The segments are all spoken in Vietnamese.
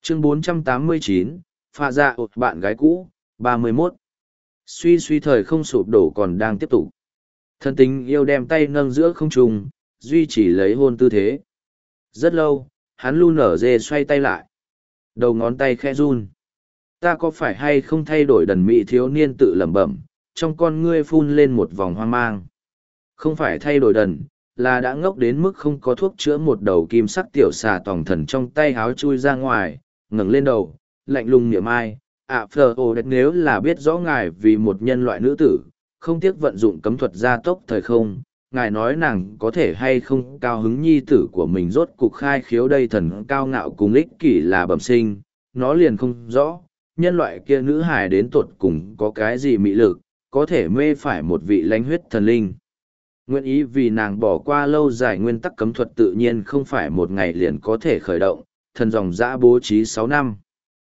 Chương 489, pha dạ bạn gái cũ, 31. Suy suy thời không sụp đổ còn đang tiếp tục. Thần tình yêu đem tay nâng giữa không trung, duy trì lấy hôn tư thế. Rất lâu, hắn lu nở dê xoay tay lại. Đầu ngón tay khẽ run. Ta có phải hay không thay đổi đần mỹ thiếu niên tự lẩm bẩm, trong con ngươi phun lên một vòng hoang mang. Không phải thay đổi đần, là đã ngốc đến mức không có thuốc chữa một đầu kim sắc tiểu xà tòng thần trong tay háo chui ra ngoài, ngẩng lên đầu, lạnh lùng niệm ai. Phờ ồ đẹp nếu là biết rõ ngài vì một nhân loại nữ tử, không tiếc vận dụng cấm thuật gia tốc thời không, ngài nói nàng có thể hay không cao hứng nhi tử của mình rốt cục khai khiếu đây thần cao ngạo cùng ích kỷ là bẩm sinh, nó liền không rõ, nhân loại kia nữ hài đến tột cùng có cái gì mị lực, có thể mê phải một vị lãnh huyết thần linh. Nguyện ý vì nàng bỏ qua lâu dài nguyên tắc cấm thuật tự nhiên không phải một ngày liền có thể khởi động, thần dòng dã bố trí 6 năm.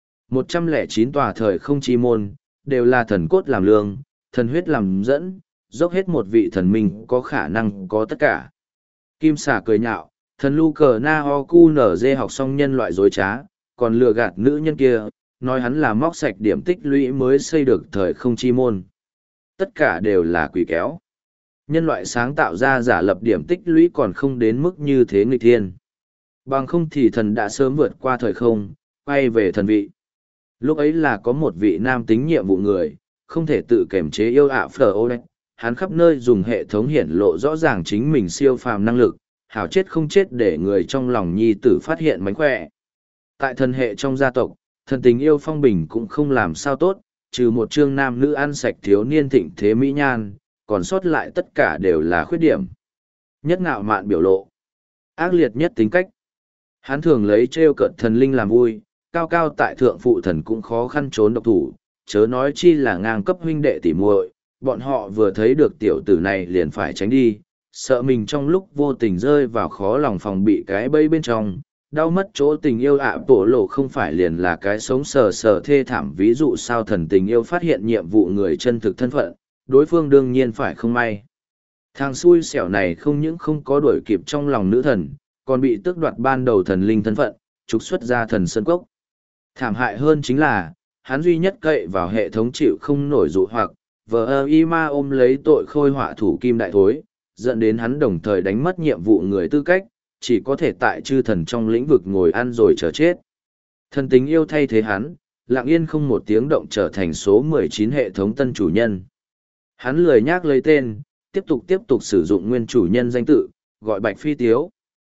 109 tòa thời không chi môn, đều là thần cốt làm lương, thần huyết làm dẫn, dốc hết một vị thần minh có khả năng có tất cả. Kim xà cười nhạo, thần lu cờ na ho cu nở dê học xong nhân loại dối trá, còn lừa gạt nữ nhân kia, nói hắn là móc sạch điểm tích lũy mới xây được thời không chi môn. Tất cả đều là quỷ kéo. Nhân loại sáng tạo ra giả lập điểm tích lũy còn không đến mức như thế nghịch thiên. Bằng không thì thần đã sớm vượt qua thời không, quay về thần vị. Lúc ấy là có một vị nam tính nhiệm vụ người, không thể tự kiểm chế yêu phở ô đấy. Hắn khắp nơi dùng hệ thống hiển lộ rõ ràng chính mình siêu phàm năng lực, hảo chết không chết để người trong lòng nhi tử phát hiện mánh khỏe. Tại thần hệ trong gia tộc, thần tình yêu phong bình cũng không làm sao tốt, trừ một chương nam nữ ăn sạch thiếu niên thịnh thế mỹ nhan, còn sót lại tất cả đều là khuyết điểm. Nhất ngạo mạn biểu lộ, ác liệt nhất tính cách. Hắn thường lấy trêu cợt thần linh làm vui, cao cao tại thượng phụ thần cũng khó khăn trốn độc thủ, chớ nói chi là ngang cấp huynh đệ tỉ muội, bọn họ vừa thấy được tiểu tử này liền phải tránh đi, sợ mình trong lúc vô tình rơi vào khó lòng phòng bị cái bẫy bên trong, đau mất chỗ tình yêu bộ lộ không phải liền là cái sống sờ sờ thê thảm. Ví dụ sao thần tình yêu phát hiện nhiệm vụ người chân thực thân phận, đối phương đương nhiên phải không may. Thằng xui xẻo này không những không có đuổi kịp trong lòng nữ thần, còn bị tước đoạt ban đầu thần linh thân phận, trục xuất ra thần sơn cốc. Thảm hại hơn chính là, hắn duy nhất cậy vào hệ thống chịu không nổi dụ hoặc, vờ y ma ôm lấy tội khôi họa thủ kim đại thối, dẫn đến hắn đồng thời đánh mất nhiệm vụ người tư cách, chỉ có thể tại chư thần trong lĩnh vực ngồi ăn rồi chờ chết. Thần tình yêu thay thế hắn, lặng yên không một tiếng động trở thành số 19 hệ thống tân chủ nhân. Hắn lười nhác lấy tên, tiếp tục sử dụng nguyên chủ nhân danh tự, gọi Bạch Phi Tiếu.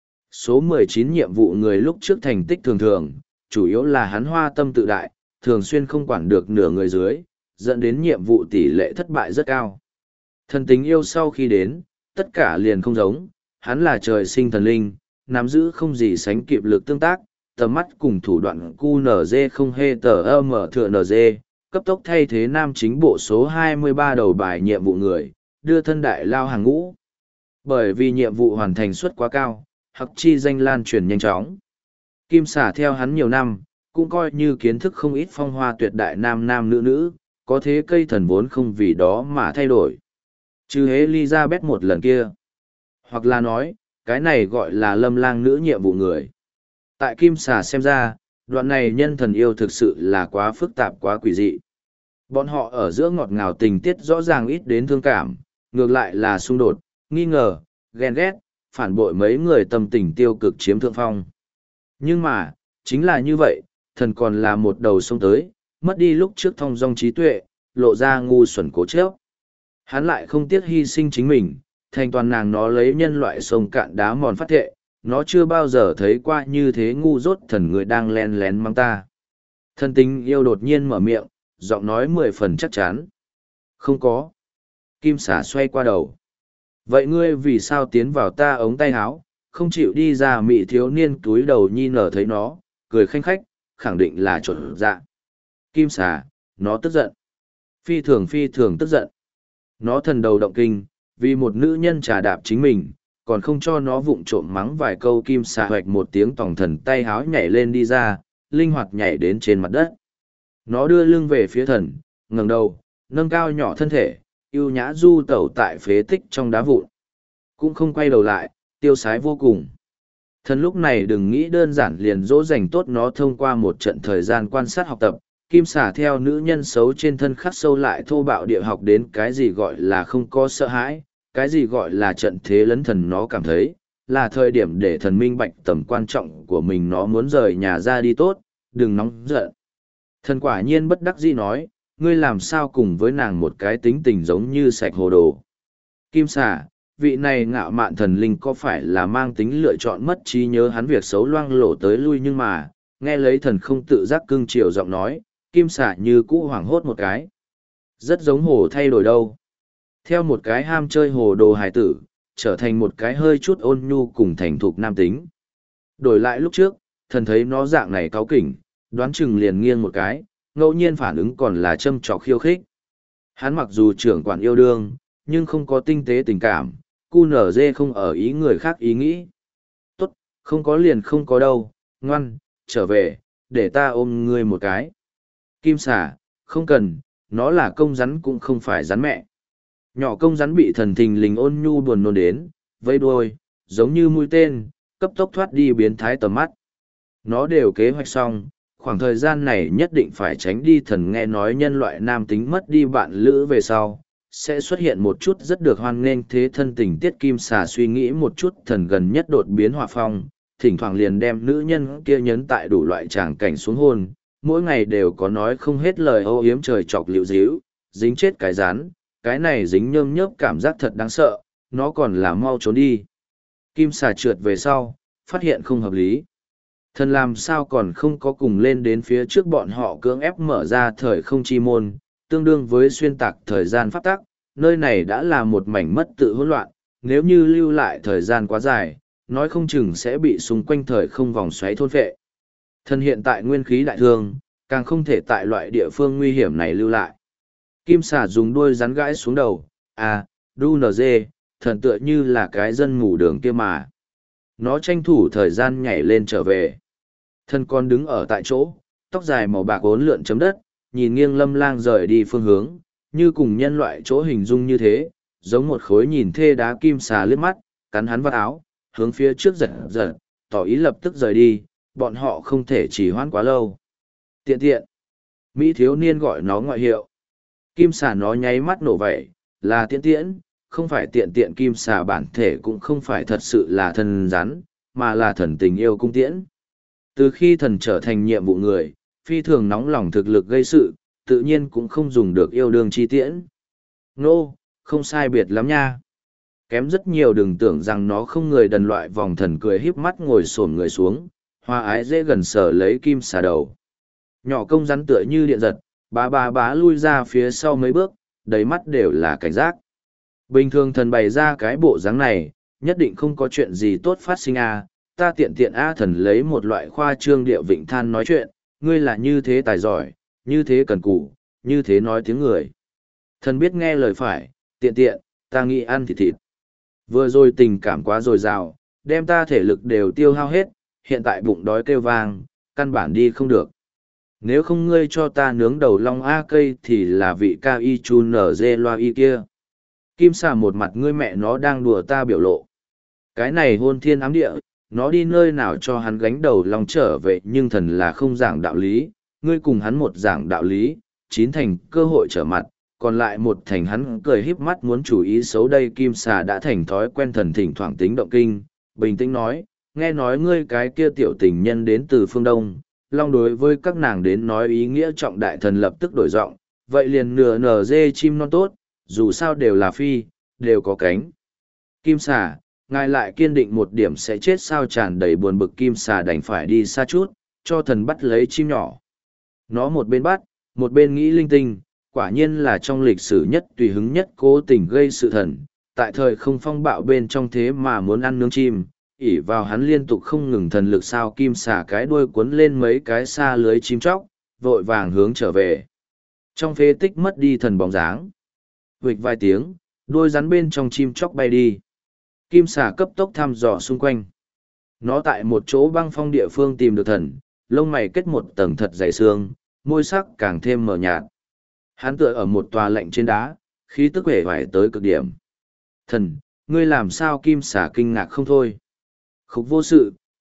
Số 19 nhiệm vụ người lúc trước thành tích thường thường, chủ yếu là hắn hoa tâm tự đại, thường xuyên không quản được nửa người dưới, dẫn đến nhiệm vụ tỷ lệ thất bại rất cao. Thần tình yêu sau khi đến, tất cả liền không giống, hắn là trời sinh thần linh, nắm giữ không gì sánh kịp lực tương tác, tầm mắt cùng thủ đoạn QNZ không hề tờ mở thừa NG, cấp tốc thay thế nam chính bộ số 23 đầu bài nhiệm vụ người, đưa thân đại lao hàng ngũ. Bởi vì nhiệm vụ hoàn thành suất quá cao, hoặc chi danh lan truyền nhanh chóng. Kim xả theo hắn nhiều năm, cũng coi như kiến thức không ít phong hoa tuyệt đại nam nam nữ nữ, có thế cây thần vốn không vì đó mà thay đổi. Chứ Elizabeth một lần kia. Hoặc là nói, cái này gọi là lâm lang nữ nhiệm vụ người. Tại Kim xà xem ra, đoạn này nhân thần yêu thực sự là quá phức tạp quá quỷ dị. Bọn họ ở giữa ngọt ngào tình tiết rõ ràng ít đến thương cảm, ngược lại là xung đột, nghi ngờ, ghen ghét, phản bội mấy người tâm tình tiêu cực chiếm thượng phong. Nhưng mà, chính là như vậy, thần còn là một đầu sông tới, mất đi lúc trước thông dong trí tuệ, lộ ra ngu xuẩn cố chấp. Hắn lại không tiếc hy sinh chính mình, thành toàn nàng nó lấy nhân loại sông cạn đá mòn phát thệ, nó chưa bao giờ thấy qua như thế ngu dốt thần người đang len lén mang ta. Thần tình yêu đột nhiên mở miệng, giọng nói 10 phần chắc chắn. Không có. Kim xả xoay qua đầu. Vậy ngươi vì sao tiến vào ta ống tay áo, không chịu đi ra? Mị thiếu niên túi đầu nhi nở thấy nó, cười khanh khách, khẳng định là chuẩn dạ. Kim xả, nó tức giận. Phi thường tức giận. Nó thần đầu động kinh, vì một nữ nhân trà đạp chính mình, còn không cho nó vụng trộm mắng vài câu. Kim xà hoạch một tiếng tòng thần tay háo nhảy lên đi ra, linh hoạt nhảy đến trên mặt đất. Nó đưa lưng về phía thần, ngẩng đầu, nâng cao nhỏ thân thể, ưu nhã du tẩu tại phế tích trong đá vụn. Cũng không quay đầu lại, tiêu sái vô cùng. Thần lúc này đừng nghĩ đơn giản liền dỗ dành tốt nó thông qua một trận thời gian quan sát học tập, kim xà theo nữ nhân xấu trên thân khắc sâu lại thô bạo địa học đến cái gì gọi là không có sợ hãi, cái gì gọi là trận thế lấn thần nó cảm thấy, là thời điểm để thần minh bạch tầm quan trọng của mình nó muốn rời nhà ra đi tốt, đừng nóng giận. Thần quả nhiên bất đắc dĩ nói, ngươi làm sao cùng với nàng một cái tính tình giống như sạch hồ đồ. Kim xà, vị này ngạo mạn thần linh có phải là mang tính lựa chọn mất trí nhớ hắn việc xấu loang lổ tới lui nhưng mà, nghe lấy thần không tự giác cưng chiều giọng nói, kim xà như cũ hoảng hốt một cái. Rất giống hồ thay đổi đâu. Theo một cái ham chơi hồ đồ hài tử, trở thành một cái hơi chút ôn nhu cùng thành thục nam tính. Đổi lại lúc trước, thần thấy nó dạng này cáu kỉnh, đoán chừng liền nghiêng một cái, ngẫu nhiên phản ứng còn là châm trọc khiêu khích. Hắn mặc dù trưởng quản yêu đương, nhưng không có tinh tế tình cảm, cu nở dê không ở ý người khác ý nghĩ. Tốt, không có liền không có đâu, ngoan, trở về, để ta ôm ngươi một cái. Kim xà, không cần, nó là công rắn cũng không phải rắn mẹ. Nhỏ công rắn bị thần thình lình ôn nhu buồn nôn đến, vây đuôi, giống như mũi tên, cấp tốc thoát đi biến thái tầm mắt. Nó đều kế hoạch xong, khoảng thời gian này nhất định phải tránh đi thần nghe nói nhân loại nam tính mất đi bạn lữ về sau. Sẽ xuất hiện một chút rất được hoan nghênh thế thân tình tiết kim xà suy nghĩ một chút thần gần nhất đột biến hòa phong, thỉnh thoảng liền đem nữ nhân kia nhấn tại đủ loại tràng cảnh xuống hôn, mỗi ngày đều có nói không hết lời âu yếm trời chọc liệu díu, dính chết cái rán, cái này dính nhơm nhớp cảm giác thật đáng sợ, nó còn là mau trốn đi. Kim xà trượt về sau, phát hiện không hợp lý. Thần làm sao còn không có cùng lên đến phía trước bọn họ cưỡng ép mở ra thời không chi môn, tương đương với xuyên tạc thời gian pháp tắc, nơi này đã là một mảnh mất tự hỗn loạn, nếu như lưu lại thời gian quá dài, nói không chừng sẽ bị xung quanh thời không vòng xoáy thôn phệ. Thần hiện tại nguyên khí đại thương, càng không thể tại loại địa phương nguy hiểm này lưu lại. Kim xà dùng đuôi rắn gãi xuống đầu, đu nz, thần tựa như là cái dân ngủ đường kia mà. Nó tranh thủ thời gian nhảy lên trở về. Thần còn đứng ở tại chỗ, tóc dài màu bạc uốn lượn chấm đất, nhìn nghiêng Lâm Lang rời đi phương hướng, như cùng nhân loại chỗ hình dung như thế, giống một khối nhìn thê đá. Kim xà liếc mắt, cắn hắn vào áo, hướng phía trước giật giật, tỏ ý lập tức rời đi, bọn họ không thể trì hoãn quá lâu. Tiện tiện. Mỹ thiếu niên gọi nó ngoại hiệu. Kim xà nó nháy mắt nổ vẩy, là tiện tiễn, không phải tiện tiện. Kim xà bản thể cũng không phải thật sự là thần rắn, mà là thần tình yêu cung tiễn. Từ khi thần trở thành nhiệm vụ người, phi thường nóng lòng thực lực gây sự, tự nhiên cũng không dùng được yêu đương chi tiễn. Nô, không sai biệt lắm nha. Kém rất nhiều, đừng tưởng rằng nó không người đần. Loại vòng thần cười híp mắt ngồi xổm người xuống, hoa ái dễ gần sở lấy kim xà đầu. Nhỏ công rắn tựa như điện giật, bá lui ra phía sau mấy bước, đầy mắt đều là cảnh giác. Bình thường thần bày ra cái bộ dáng này, nhất định không có chuyện gì tốt phát sinh ta tiện tiện thần lấy một loại khoa trương điệu vịnh than nói chuyện, ngươi là như thế tài giỏi, như thế cần cù, như thế nói tiếng người. Thần biết nghe lời phải, tiện tiện, ta nghĩ ăn thịt thịt. Vừa rồi tình cảm quá dồi dào, đem ta thể lực đều tiêu hao hết, hiện tại bụng đói kêu vang, căn bản đi không được. Nếu không ngươi cho ta nướng đầu long cây thì là vị cao y chu nở dê loa y kia. Kim xà một mặt ngươi mẹ nó đang đùa ta biểu lộ. Cái này hôn thiên ám địa, nó đi nơi nào cho hắn gánh đầu long trở về, nhưng thần là không giảng đạo lý, ngươi cùng hắn một giảng đạo lý, 9 thành cơ hội trở mặt, còn lại 1 thành hắn cười híp mắt muốn chủ ý xấu. Đây kim xà đã thành thói quen thần thỉnh thoảng tính động kinh, bình tĩnh nói, nghe nói ngươi cái kia tiểu tình nhân đến từ phương Đông, long đối với các nàng đến nói ý nghĩa trọng đại. Thần lập tức đổi giọng, vậy liền nửa nở dê chim non tốt, dù sao đều là phi, đều có cánh. Kim xà, ngài lại kiên định một điểm sẽ chết sao? Tràn đầy buồn bực kim xà đành phải đi xa chút, cho thần bắt lấy chim nhỏ. Nó một bên bắt, một bên nghĩ linh tinh, quả nhiên là trong lịch sử nhất tùy hứng nhất cố tình gây sự thần, tại thời không phong bạo bên trong thế mà muốn ăn nướng chim, ỉ vào hắn liên tục không ngừng thần lực sao. Kim xà cái đuôi cuốn lên mấy cái xa lưới chim chóc, vội vàng hướng trở về. Trong phế tích mất đi thần bóng dáng. Huỵch vài tiếng, đuôi rắn bên trong chim chóc bay đi. Kim xà cấp tốc thăm dò xung quanh. Nó tại một chỗ băng phong địa phương tìm được thần, lông mày kết một tầng thật dày xương, môi sắc càng thêm mờ nhạt. Hắn tựa ở một tòa lạnh trên đá, khí tức uể oải tới cực điểm. Thần, ngươi làm sao? Kim xà kinh ngạc không thôi. Khúc vô sự,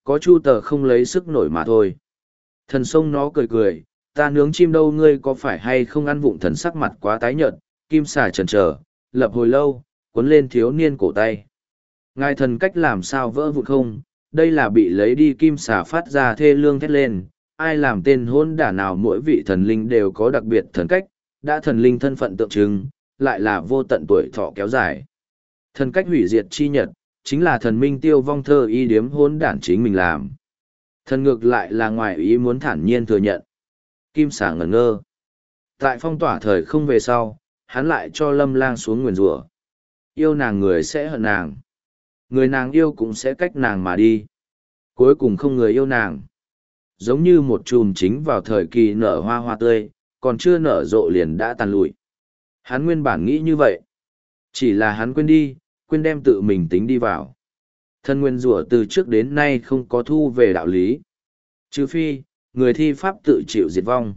có chu tờ không lấy sức nổi mà thôi. Thần sông nó cười cười, ta nướng chim đâu ngươi có phải hay không ăn vụng. Thần sắc mặt quá tái nhợt, kim xà chần chờ, lập hồi lâu, cuốn lên thiếu niên cổ tay. Ngài thần cách làm sao vỡ vụn không, đây là bị lấy đi. Kim xà phát ra thê lương thét lên, ai làm tên hôn đả nào mỗi vị thần linh đều có đặc biệt thần cách, đã thần linh thân phận tượng trưng, lại là vô tận tuổi thọ kéo dài. Thần cách hủy diệt chi nhật, chính là thần minh tiêu vong thơ y điếm hôn đản chính mình làm. Thần ngược lại là ngoài ý muốn thản nhiên thừa nhận. Kim xà ngẩn ngơ. Tại phong tỏa thời không về sau, hắn lại cho Lâm Lang xuống nguyền rủa. Yêu nàng người sẽ hận nàng. Người nàng yêu cũng sẽ cách nàng mà đi. Cuối cùng không người yêu nàng. Giống như một chùm chính vào thời kỳ nở hoa hoa tươi, còn chưa nở rộ liền đã tàn lụi. Hắn nguyên bản nghĩ như vậy. Chỉ là hắn quên đi, quên đem tự mình tính đi vào. Thân nguyên rủa từ trước đến nay không có thu về đạo lý. Trừ phi, người thi pháp tự chịu diệt vong.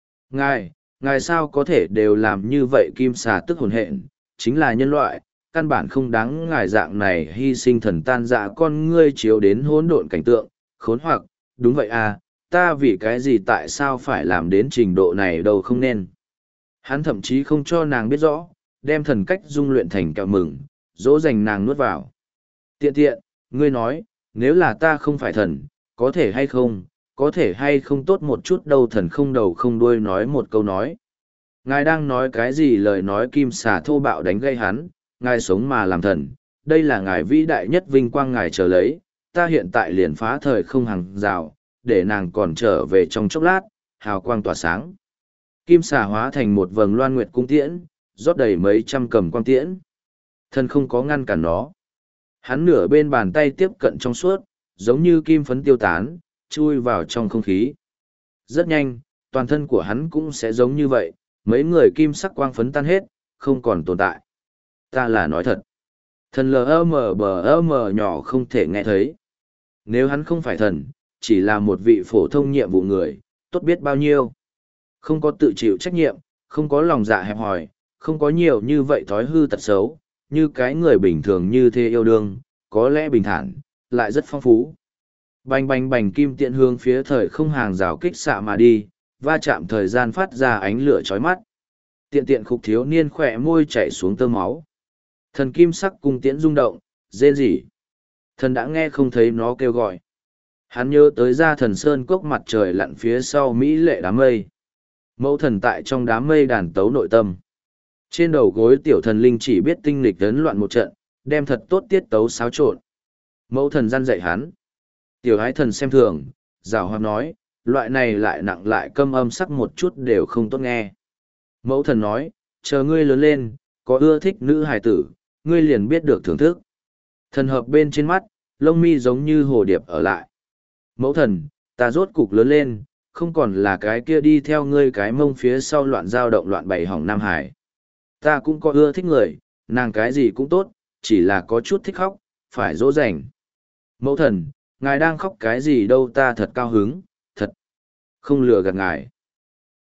Ngài sao có thể đều làm như vậy. Kim xà tức hồn hện, chính là nhân loại, căn bản không đáng ngài dạng này hy sinh thần tan dạ con ngươi chiếu đến hỗn độn cảnh tượng, khốn hoặc, đúng vậy à, ta vì cái gì tại sao phải làm đến trình độ này đâu không nên. Hắn thậm chí không cho nàng biết rõ, đem thần cách dung luyện thành kẹo mừng, dỗ dành nàng nuốt vào. Tiện, ngươi nói, nếu là ta không phải thần, có thể hay không tốt một chút đâu. Thần không đầu không đuôi nói một câu nói. Ngài đang nói cái gì lời nói. Kim xà thô bạo đánh gây hắn, ngài sống mà làm thần, đây là ngài vĩ đại nhất vinh quang ngài chờ lấy, ta hiện tại liền phá thời không hàng rào, để nàng còn trở về trong chốc lát, hào quang tỏa sáng. Kim xà hóa thành một vầng loan nguyệt cung tiễn, rót đầy mấy trăm cầm quang tiễn. Thần không có ngăn cản nó. Hắn nửa bên bàn tay tiếp cận trong suốt, giống như kim phấn tiêu tán, chui vào trong không khí. Rất nhanh, toàn thân của hắn cũng sẽ giống như vậy, mấy người kim sắc quang phấn tan hết, không còn tồn tại. Ta là nói thật. Thần LMBM nhỏ không thể nghe thấy. Nếu hắn không phải thần, chỉ là một vị phổ thông nhiệm vụ người, tốt biết bao nhiêu. Không có tự chịu trách nhiệm, không có lòng dạ hẹp hòi, không có nhiều như vậy thói hư tật xấu, như cái người bình thường như thế yêu đương, có lẽ bình thản, lại rất phong phú. Bành bành bành, kim tiện hướng phía thời không hàng rào kích xạ mà đi, va chạm thời gian phát ra ánh lửa chói mắt. Tiện khục thiếu niên khỏe môi chảy xuống tơ máu. Thần kim sắc cung tiễn rung động, rên rỉ. Thần đã nghe không thấy nó kêu gọi. Hắn nhớ tới ra thần sơn cốc mặt trời lặn phía sau mỹ lệ đám mây. Mẫu thần tại trong đám mây đàn tấu nội tâm. Trên đầu gối tiểu thần linh chỉ biết tinh nghịch tấn loạn một trận, đem thật tốt tiết tấu xáo trộn. Mẫu thần gian dạy hắn. Tiểu ái thần xem thường, giảo hoạt nói, loại này lại nặng lại câm âm sắc một chút đều không tốt nghe. Mẫu thần nói, chờ ngươi lớn lên, có ưa thích nữ hài tử, ngươi liền biết được thưởng thức. Thần hợp bên trên mắt, lông mi giống như hồ điệp ở lại. Mẫu thần, ta rốt cục lớn lên, không còn là cái kia đi theo ngươi cái mông phía sau loạn dao động loạn bày hỏng Nam Hải. Ta cũng có ưa thích người, nàng cái gì cũng tốt, chỉ là có chút thích khóc, phải dỗ dành. Mẫu thần, ngài đang khóc cái gì đâu, ta thật cao hứng, thật. Không lừa gạt ngài.